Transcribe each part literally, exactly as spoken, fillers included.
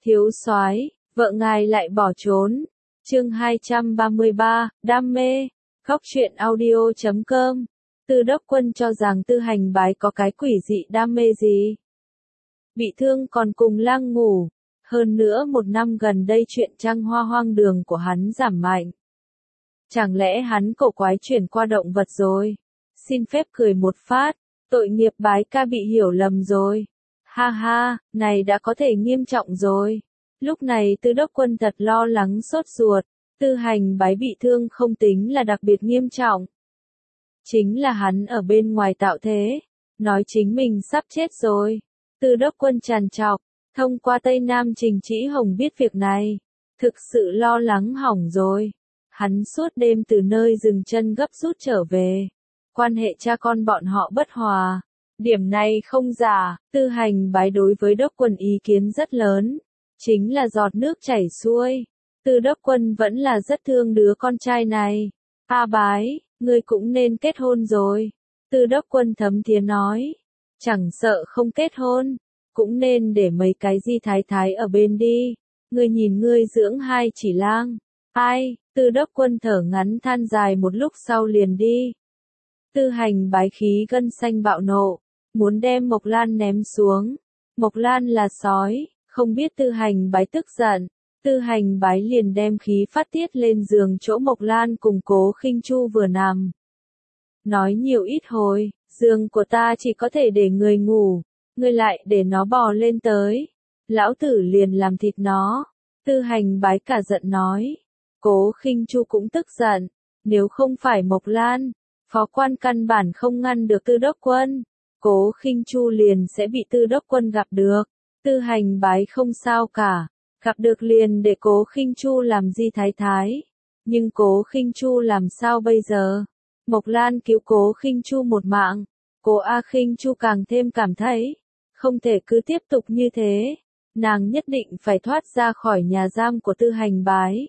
Thiếu soái, vợ ngài lại bỏ trốn. Chương hai trăm ba mươi ba, đam mê. Góc truyện audio chấm com. Tư Đốc Quân cho rằng Tư Hành Bái có cái quỷ dị đam mê gì? Bị thương còn cùng lang ngủ. Hơn nữa một năm gần đây chuyện trăng hoa hoang đường của hắn giảm mạnh. Chẳng lẽ hắn cổ quái chuyển qua động vật rồi? Xin phép cười một phát, tội nghiệp Bái ca bị hiểu lầm rồi. Ha ha, này đã có thể nghiêm trọng rồi. Lúc này Tư Đốc Quân thật lo lắng sốt ruột. Tư Hành Bái bị thương không tính là đặc biệt nghiêm trọng. Chính là hắn ở bên ngoài tạo thế, nói chính mình sắp chết rồi. Tư Đốc Quân trằn trọc, thông qua Tây Nam Trình Trĩ Hồng biết việc này. Thực sự lo lắng hỏng rồi. Hắn suốt đêm từ nơi dừng chân gấp rút trở về. Quan hệ cha con bọn họ bất hòa. Điểm này không giả, Tư Hành Bái đối với Đốc Quân ý kiến rất lớn. Chính là giọt nước chảy xuôi. Tư Đốc Quân vẫn là rất thương đứa con trai này. A Bái, ngươi cũng nên kết hôn rồi. Tư Đốc Quân thấm thía nói. Chẳng sợ không kết hôn, cũng nên để mấy cái di thái thái ở bên đi. Ngươi nhìn ngươi dưỡng hai chỉ lang. Ai, Tư Đốc Quân thở ngắn than dài một lúc sau liền đi. Tư Hành Bái khí gân xanh bạo nộ, muốn đem Mộc Lan ném xuống. Mộc Lan là sói, không biết Tư Hành Bái tức giận. Tư Hành Bái liền đem khí phát tiết lên giường chỗ Mộc Lan cùng Cố Khinh Chu vừa nằm. Nói nhiều ít hồi, giường của ta chỉ có thể để người ngủ, ngươi lại để nó bò lên tới. Lão tử liền làm thịt nó. Tư Hành Bái cả giận nói. Cố Khinh Chu cũng tức giận. Nếu không phải Mộc Lan, phó quan căn bản không ngăn được Tư Đốc Quân. Cố Khinh Chu liền sẽ bị Tư Đốc Quân gặp được. Tư Hành Bái không sao cả. Gặp được liền để Cố Khinh Chu làm di thái thái. Nhưng Cố Khinh Chu làm sao bây giờ? Mộc Lan cứu Cố Khinh Chu một mạng. Cố A Khinh Chu càng thêm cảm thấy, không thể cứ tiếp tục như thế. Nàng nhất định phải thoát ra khỏi nhà giam của Tư Hành Bái.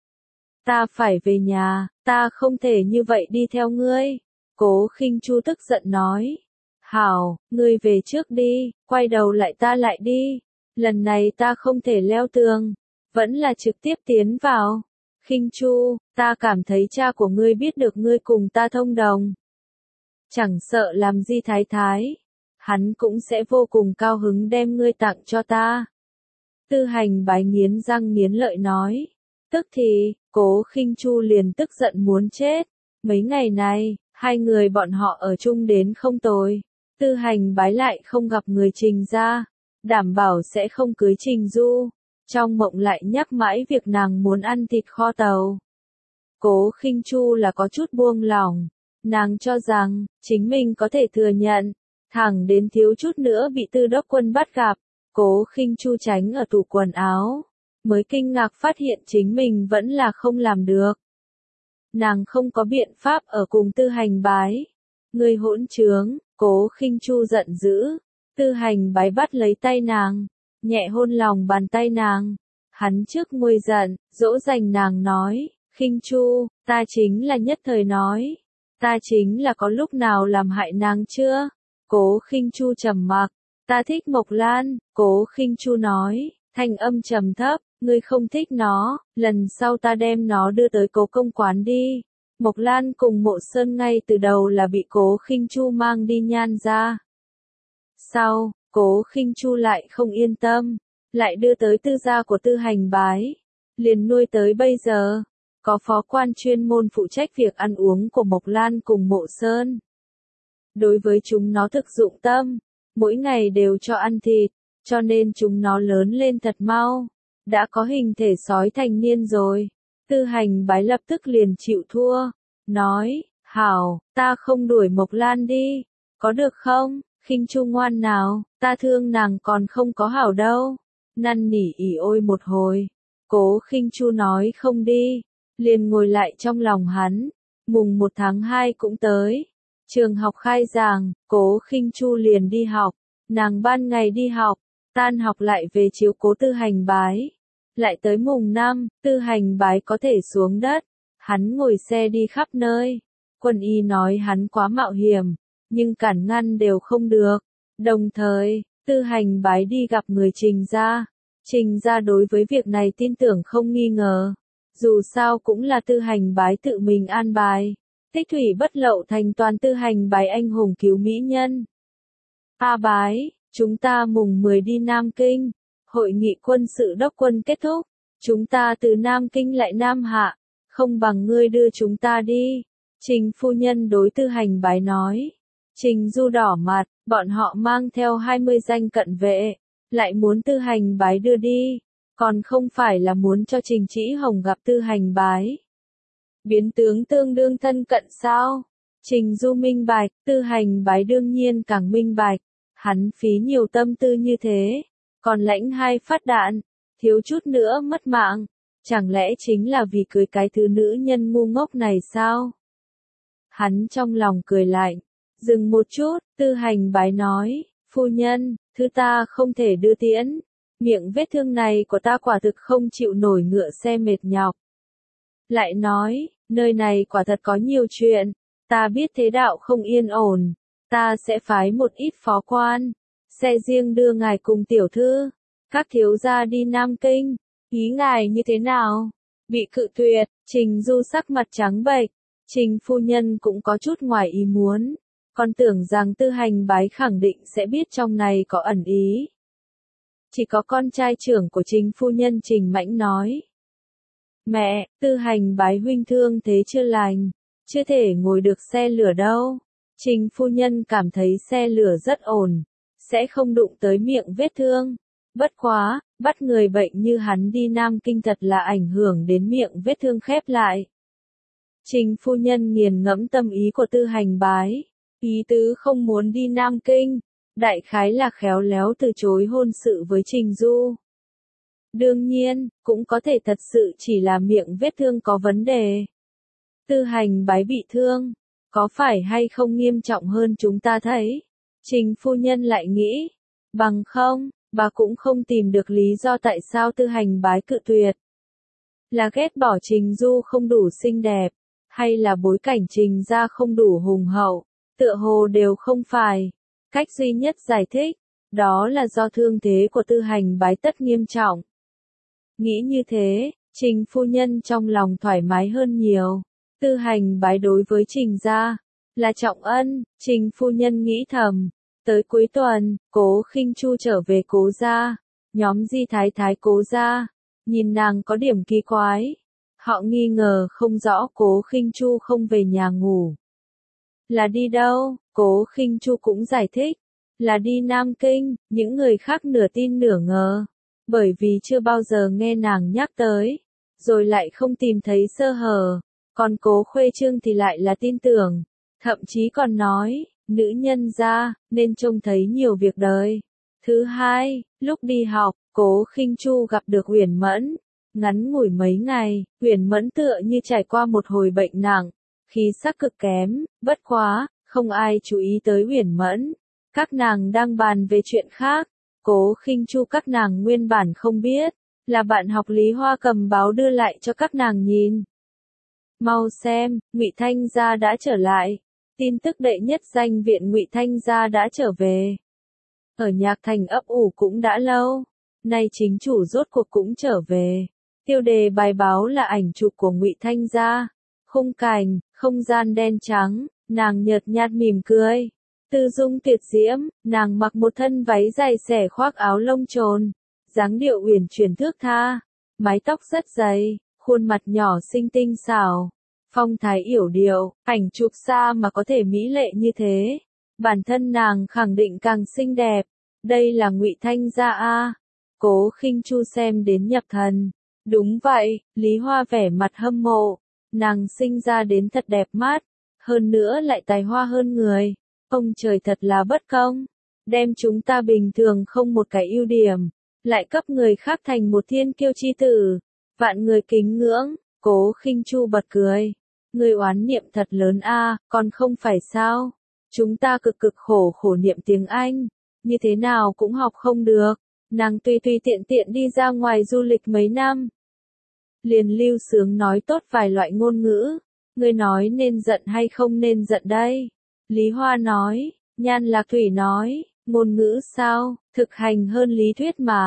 Ta phải về nhà, ta không thể như vậy đi theo ngươi. Cố Khinh Chu tức giận nói. Hảo, ngươi về trước đi, quay đầu lại ta lại đi. Lần này ta không thể leo tường, vẫn là trực tiếp tiến vào. Khinh Chu, ta cảm thấy cha của ngươi biết được ngươi cùng ta thông đồng. Chẳng sợ làm di thái thái, hắn cũng sẽ vô cùng cao hứng đem ngươi tặng cho ta. Tư Hành Bái nghiến răng nghiến lợi nói. Tức thì, Cố Khinh Chu liền tức giận muốn chết. Mấy ngày này, hai người bọn họ ở chung đến không tồi. Tư Hành Bái lại không gặp người Trình ra, đảm bảo sẽ không cưới Trình Du. Trong mộng lại nhắc mãi việc nàng muốn ăn thịt kho tàu. Cố Khinh Chu là có chút buông lỏng. Nàng cho rằng, chính mình có thể thừa nhận. Thẳng đến thiếu chút nữa bị Tư Đốc Quân bắt gặp. Cố Khinh Chu tránh ở tủ quần áo. Mới kinh ngạc phát hiện chính mình vẫn là không làm được. Nàng không có biện pháp ở cùng Tư Hành Bái. Ngươi hỗn trướng, Cố Khinh Chu giận dữ. Tư Hành Bái bắt lấy tay nàng, nhẹ hôn lòng bàn tay nàng. Hắn trước nguôi giận, dỗ dành nàng nói, Khinh Chu, ta chính là nhất thời nói. Ta chính là có lúc nào làm hại nàng chưa? Cố Khinh Chu trầm mặc. Ta thích Mộc Lan, Cố Khinh Chu nói, thanh âm trầm thấp, ngươi không thích nó, lần sau ta đem nó đưa tới Cố công quán đi. Mộc Lan cùng Mộ Sơn ngay từ đầu là bị Cố Khinh Chu mang đi Nhan ra. Sau, Cố Khinh Chu lại không yên tâm, lại đưa tới tư gia của Tư Hành Bái, liền nuôi tới bây giờ. Có phó quan chuyên môn phụ trách việc ăn uống của Mộc Lan cùng Mộ Sơn. Đối với chúng nó thực dụng tâm, mỗi ngày đều cho ăn thịt, cho nên chúng nó lớn lên thật mau, đã có hình thể sói thành niên rồi. Tư Hành Bái lập tức liền chịu thua, nói, hảo, ta không đuổi Mộc Lan đi, có được không? Khinh Chu ngoan nào, ta thương nàng còn không có hảo đâu. Năn nỉ ỉ ôi một hồi, Cố Khinh Chu nói không đi, liền ngồi lại trong lòng hắn. Mùng một tháng hai cũng tới, trường học khai giảng, Cố Khinh Chu liền đi học. Nàng ban ngày đi học, tan học lại về chiếu cố Tư Hành Bái. Lại tới mùng năm, Tư Hành Bái có thể xuống đất, hắn ngồi xe đi khắp nơi. Quân y nói hắn quá mạo hiểm, nhưng cản ngăn đều không được. Đồng thời, Tư Hành Bái đi gặp người Trình ra. Trình gia đối với việc này tin tưởng không nghi ngờ. Dù sao cũng là Tư Hành Bái tự mình an bài. Tích thủy bất lậu thành toàn Tư Hành Bái anh hùng cứu mỹ nhân. A Bái, chúng ta mùng mười đi Nam Kinh. Hội nghị quân sự đốc quân kết thúc. Chúng ta từ Nam Kinh lại Nam Hạ. Không bằng ngươi đưa chúng ta đi. Trình phu nhân đối Tư Hành Bái nói. Trình Du đỏ mặt, bọn họ mang theo hai mươi danh cận vệ. Lại muốn Tư Hành Bái đưa đi. Còn không phải là muốn cho Trình Chỉ Hồng gặp Tư Hành Bái. Biến tướng tương đương thân cận sao? Trình Du minh bạch, Tư Hành Bái đương nhiên càng minh bạch. Hắn phí nhiều tâm tư như thế. Còn lãnh hai phát đạn. Thiếu chút nữa mất mạng. Chẳng lẽ chính là vì cưới cái thứ nữ nhân ngu ngốc này sao? Hắn trong lòng cười lạnh. Dừng một chút, Tư Hành Bái nói. Phu nhân, thứ ta không thể đưa tiễn. Miệng vết thương này của ta quả thực không chịu nổi ngựa xe mệt nhọc. Lại nói, nơi này quả thật có nhiều chuyện. Ta biết thế đạo không yên ổn. Ta sẽ phái một ít phó quan. Xe riêng đưa ngài cùng tiểu thư. Các thiếu gia đi Nam Kinh. Ý ngài như thế nào? Bị cự tuyệt, Trình Du sắc mặt trắng bệch. Trình phu nhân cũng có chút ngoài ý muốn. Còn tưởng rằng Tư Hành Bái khẳng định sẽ biết trong này có ẩn ý. Chỉ có con trai trưởng của Trình phu nhân Trình Mãnh nói. Mẹ, Tư Hành Bái huynh thương thế chưa lành. Chưa thể ngồi được xe lửa đâu. Trình phu nhân cảm thấy xe lửa rất ổn. Sẽ không đụng tới miệng vết thương. Bất quá, bắt người bệnh như hắn đi Nam Kinh thật là ảnh hưởng đến miệng vết thương khép lại. Trình phu nhân nghiền ngẫm tâm ý của Tư Hành Bái. Ý tứ không muốn đi Nam Kinh. Đại khái là khéo léo từ chối hôn sự với Trình Du. Đương nhiên, cũng có thể thật sự chỉ là miệng vết thương có vấn đề. Tư Hành Bái bị thương. Có phải hay không nghiêm trọng hơn chúng ta thấy? Trình phu nhân lại nghĩ. Bằng không, bà cũng không tìm được lý do tại sao Tư Hành Bái cự tuyệt. Là ghét bỏ Trình Du không đủ xinh đẹp, hay là bối cảnh Trình gia không đủ hùng hậu, tựa hồ đều không phải. Cách duy nhất giải thích, đó là do thương thế của Tư Hành Bái tất nghiêm trọng. Nghĩ như thế, Trình phu nhân trong lòng thoải mái hơn nhiều. Tư Hành Bái đối với Trình gia là trọng ân, Trình phu nhân nghĩ thầm. Tới cuối tuần, Cố Khinh Chu trở về Cố gia. Nhóm Di Thái Thái Cố gia. Nhìn nàng có điểm kỳ quái. Họ nghi ngờ không rõ Cố Khinh Chu không về nhà ngủ. Là đi đâu? Cố Khinh Chu cũng giải thích. Là đi Nam Kinh. Những người khác nửa tin nửa ngờ. Bởi vì chưa bao giờ nghe nàng nhắc tới. Rồi lại không tìm thấy sơ hở. Còn Cố Khuê Trương thì lại là tin tưởng. Thậm chí còn nói. Nữ nhân gia, nên trông thấy nhiều việc đời. Thứ hai, lúc đi học, Cố Khinh Chu gặp được Uyển Mẫn. Ngắn ngủi mấy ngày, Uyển Mẫn tựa như trải qua một hồi bệnh nặng. Khí sắc cực kém, bất quá, không ai chú ý tới Uyển Mẫn. Các nàng đang bàn về chuyện khác. Cố Khinh Chu các nàng nguyên bản không biết. Là bạn học Lý Hoa cầm báo đưa lại cho các nàng nhìn. Mau xem, Ngụy Thanh gia đã trở lại. Tin tức đệ nhất danh viện Ngụy Thanh gia đã trở về. Ở Nhạc Thành ấp ủ cũng đã lâu. Nay chính chủ rốt cuộc cũng trở về. Tiêu đề bài báo là ảnh chụp của Ngụy Thanh gia. Khung cảnh, không gian đen trắng, nàng nhợt nhạt mỉm cười. Tư dung tuyệt diễm, nàng mặc một thân váy dài xẻ khoác áo lông trồn. Dáng điệu uyển chuyển thước tha. Mái tóc rất dày, khuôn mặt nhỏ xinh tinh xảo. Phong thái yểu điệu, ảnh chụp xa mà có thể mỹ lệ như thế. Bản thân nàng khẳng định càng xinh đẹp. Đây là Ngụy Thanh gia a. Cố Khinh Chu xem đến nhập thần. Đúng vậy, Lý Hoa vẻ mặt hâm mộ. Nàng sinh ra đến thật đẹp mắt. Hơn nữa lại tài hoa hơn người. Ông trời thật là bất công. Đem chúng ta bình thường không một cái ưu điểm. Lại cấp người khác thành một thiên kiêu chi tử. Vạn người kính ngưỡng. Cố Khinh Chu bật cười. Người oán niệm thật lớn a, còn không phải sao? Chúng ta cực cực khổ khổ niệm tiếng Anh. Như thế nào cũng học không được. Nàng tùy tùy tiện tiện đi ra ngoài du lịch mấy năm. Liền lưu sướng nói tốt vài loại ngôn ngữ. Người nói nên giận hay không nên giận đây? Lý Hoa nói. Nhan Lạc Thủy nói. Ngôn ngữ sao? Thực hành hơn lý thuyết mà.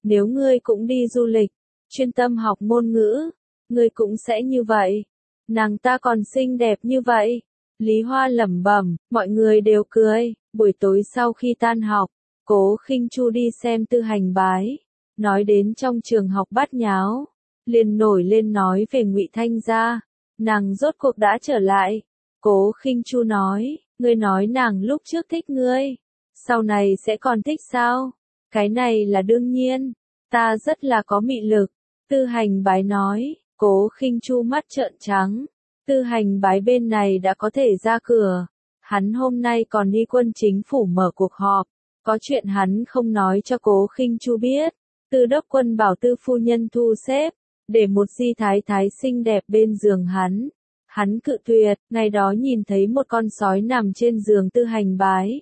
Nếu ngươi cũng đi du lịch, chuyên tâm học ngôn ngữ, ngươi cũng sẽ như vậy. Nàng ta còn xinh đẹp như vậy. Lý Hoa lẩm bẩm, mọi người đều cười. Buổi tối sau khi tan học, Cố Khinh Chu đi xem Tư Hành Bái, nói đến trong trường học bát nháo, liền nổi lên nói về Ngụy Thanh gia, nàng rốt cuộc đã trở lại. Cố Khinh Chu nói, ngươi nói nàng lúc trước thích ngươi, sau này sẽ còn thích sao? Cái này là đương nhiên, ta rất là có mị lực. Tư Hành Bái nói. Cố Khinh Chu mắt trợn trắng. Tư Hành Bái bên này đã có thể ra cửa. Hắn hôm nay còn đi quân chính phủ mở cuộc họp. Có chuyện hắn không nói cho Cố Khinh Chu biết. Tư đốc quân bảo Tư phu nhân thu xếp, để một di thái thái xinh đẹp bên giường hắn. Hắn cự tuyệt, ngày đó nhìn thấy một con sói nằm trên giường Tư Hành Bái.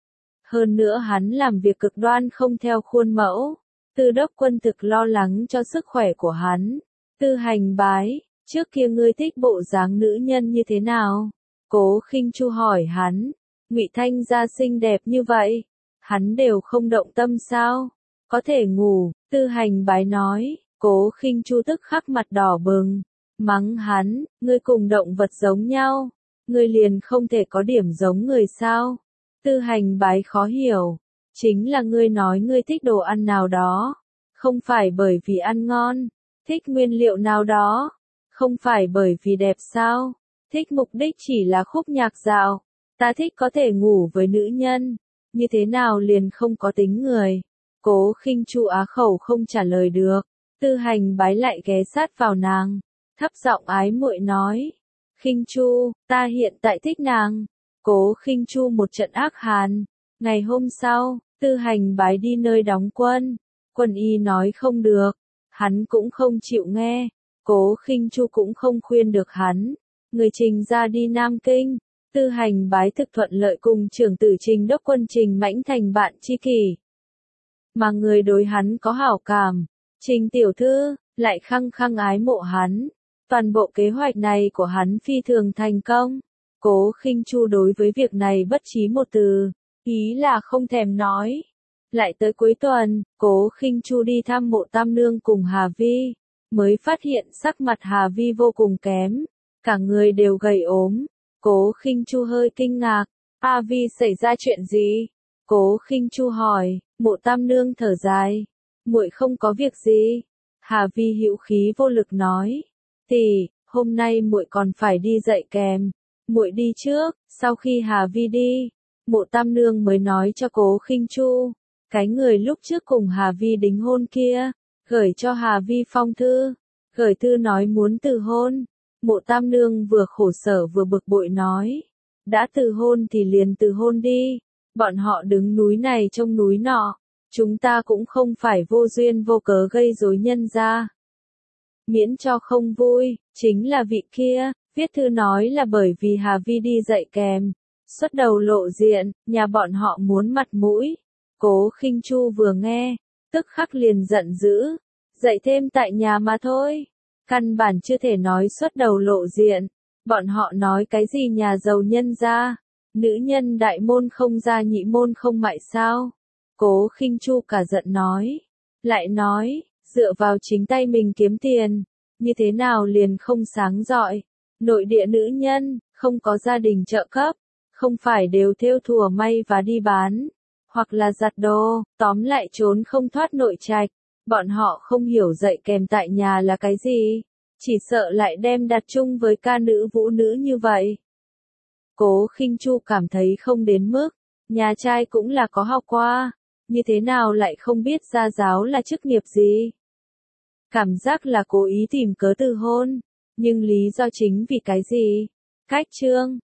Hơn nữa hắn làm việc cực đoan không theo khuôn mẫu. Tư đốc quân thực lo lắng cho sức khỏe của hắn. Tư Hành Bái, trước kia ngươi thích bộ dáng nữ nhân như thế nào? Cố Khinh Chu hỏi hắn. Ngụy Thanh gia xinh đẹp như vậy, hắn đều không động tâm sao? Có thể ngủ, Tư Hành Bái nói. Cố Khinh Chu tức khắc mặt đỏ bừng, mắng hắn, ngươi cùng động vật giống nhau, ngươi liền không thể có điểm giống người sao? Tư Hành Bái khó hiểu, chính là ngươi nói ngươi thích đồ ăn nào đó, không phải bởi vì ăn ngon, thích nguyên liệu nào đó, không phải bởi vì đẹp sao? Thích mục đích chỉ là khúc nhạc dạo, ta thích có thể ngủ với nữ nhân, như thế nào liền không có tính người? Cố Khinh Chu á khẩu không trả lời được. Tư Hành Bái lại ghé sát vào nàng, thấp giọng ái muội nói, Khinh Chu, ta hiện tại thích nàng. Cố Khinh Chu một trận ác hàn. Ngày hôm sau, Tư Hành Bái đi nơi đóng quân, quân y nói không được, hắn cũng không chịu nghe, Cố Khinh Chu cũng không khuyên được hắn, người Trình ra đi Nam Kinh. Tư Hành Bái thực thuận lợi cùng trưởng tử Trình đốc quân Trình Mãnh thành bạn tri kỷ, mà người đối hắn có hảo cảm. Trình tiểu thư, lại khăng khăng ái mộ hắn. Toàn bộ kế hoạch này của hắn phi thường thành công. Cố Khinh Chu đối với việc này bất trí một từ, ý là không thèm nói. Lại tới cuối tuần, Cố Khinh Chu đi thăm Mộ Tam Nương cùng Hà Vi, mới phát hiện sắc mặt Hà Vi vô cùng kém, cả người đều gầy ốm. Cố Khinh Chu hơi kinh ngạc, A Vi xảy ra chuyện gì? Cố Khinh Chu hỏi. Mộ Tam Nương thở dài, muội không có việc gì. Hà Vi hữu khí vô lực nói, tỷ, hôm nay muội còn phải đi dạy kèm, muội đi trước. Sau khi Hà Vi đi, Mộ Tam Nương mới nói cho Cố Khinh Chu, cái người lúc trước cùng Hà Vi đính hôn kia, gửi cho Hà Vi phong thư, gửi thư nói muốn từ hôn. Mộ Tam Nương vừa khổ sở vừa bực bội nói, đã từ hôn thì liền từ hôn đi. Bọn họ đứng núi này trông núi nọ, chúng ta cũng không phải vô duyên vô cớ gây rối nhân gia. Miễn cho không vui, chính là vị kia, viết thư nói là bởi vì Hà Vi đi dạy kèm, xuất đầu lộ diện, nhà bọn họ muốn mặt mũi. Cố Khinh Chu vừa nghe, tức khắc liền giận dữ, dạy thêm tại nhà mà thôi, căn bản chưa thể nói xuất đầu lộ diện, bọn họ nói cái gì nhà giàu nhân gia. Nữ nhân đại môn không ra nhị môn không mại sao? Cố Khinh Chu cả giận nói. Lại nói, dựa vào chính tay mình kiếm tiền, như thế nào liền không sáng rọi? Nội địa nữ nhân, không có gia đình trợ cấp, không phải đều thêu thùa may và đi bán, hoặc là giặt đồ, tóm lại trốn không thoát nội trạch. Bọn họ không hiểu dạy kèm tại nhà là cái gì, chỉ sợ lại đem đặt chung với ca nữ vũ nữ như vậy. Cố Khinh Chu cảm thấy không đến mức, nhà trai cũng là có học qua, như thế nào lại không biết gia giáo là chức nghiệp gì. Cảm giác là cố ý tìm cớ từ hôn, nhưng lý do chính vì cái gì? Cách chương